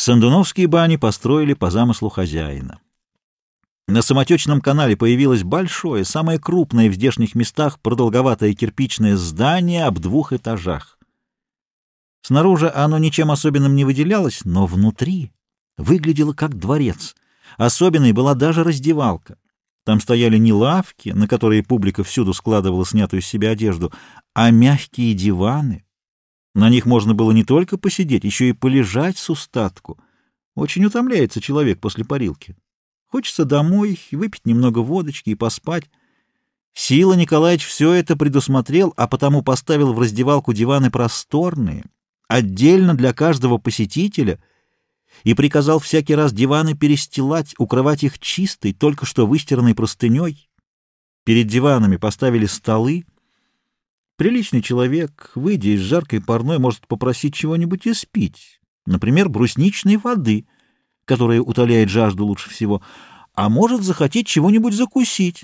Сандуновские бани построили по замыслу хозяина. На самотечном канале появилось большое, самое крупное в здешних местах продолговатое кирпичное здание об 2 этажах. Снаружи оно ничем особенным не выделялось, но внутри выглядело как дворец. Особенной была даже раздевалка. Там стояли не лавки, на которые публика всюду складывала снятую с себя одежду, а мягкие диваны. На них можно было не только посидеть, еще и полежать с устатку. Очень утомляется человек после парилки. Хочется домой, выпить немного водочки и поспать. Сила Николаевич все это предусмотрел, а потому поставил в раздевалку диваны просторные, отдельно для каждого посетителя, и приказал всякий раз диваны перестилать, укрывать их чистой, только что выстиранной простыней. Перед диванами поставили столы. Приличный человек, выйдя из жаркой парной, может попросить чего-нибудь испить, например, брусничной воды, которая утоляет жажду лучше всего, а может захотеть чего-нибудь закусить.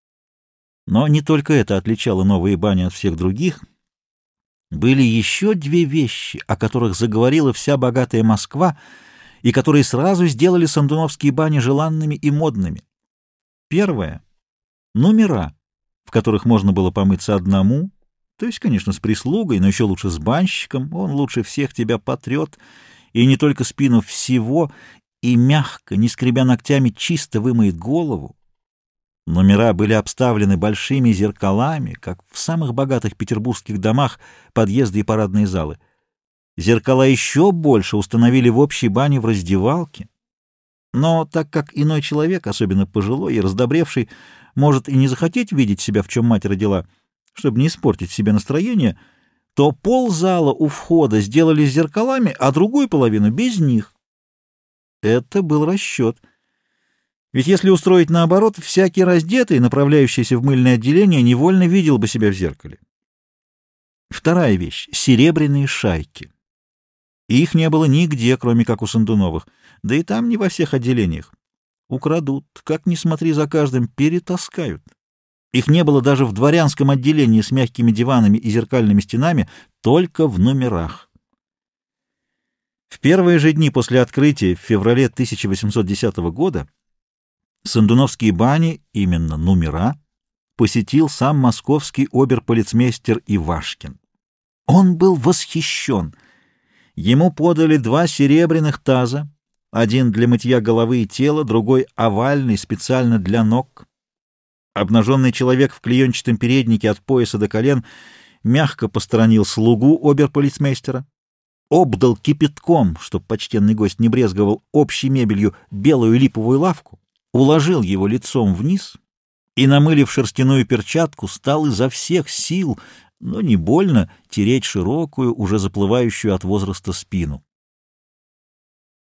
Но не только это отличало новые бани от всех других. Были еще 2 вещи, о которых заговорила вся богатая Москва и которые сразу сделали сандуновские бани желанными и модными. Первое — номера, в которых можно было помыться одному, то есть, конечно, с прислугой, но еще лучше с банщиком. Он лучше всех тебя потрет, и не только спину всего, и мягко, не скребя ногтями, чисто вымоет голову. Номера были обставлены большими зеркалами, как в самых богатых петербургских домах подъезды и парадные залы. Зеркала еще больше установили в общей бане в раздевалке. Но так как иной человек, особенно пожилой и раздобревший, может и не захотеть видеть себя, в чем мать родила, чтобы не испортить себе настроение, то ползала у входа сделали с зеркалами, а другую половину без них. Это был расчет. Ведь если устроить наоборот, всякий раздетый, направляющийся в мыльное отделение, невольно видел бы себя в зеркале. Вторая вещь — серебряные шайки. Их не было нигде, кроме как у Сандуновых, да и там не во всех отделениях. Украдут, как ни смотри за каждым, перетаскают. Их не было даже в дворянском отделении с мягкими диванами и зеркальными стенами, только в номерах. В первые же дни после открытия в феврале 1810 года сандуновские бани, именно номера, посетил сам московский обер-полицмейстер Ивашкин. Он был восхищен. Ему подали 2 серебряных таза, один для мытья головы и тела, другой овальный, специально для ног. Обнаженный человек в клеенчатом переднике от пояса до колен мягко посторонил слугу обер-полицмейстера, обдал кипятком, чтоб почтенный гость не брезговал общей мебелью, белую липовую лавку, уложил его лицом вниз и, намылив шерстяную перчатку, стал изо всех сил, но не больно, тереть широкую, уже заплывающую от возраста спину.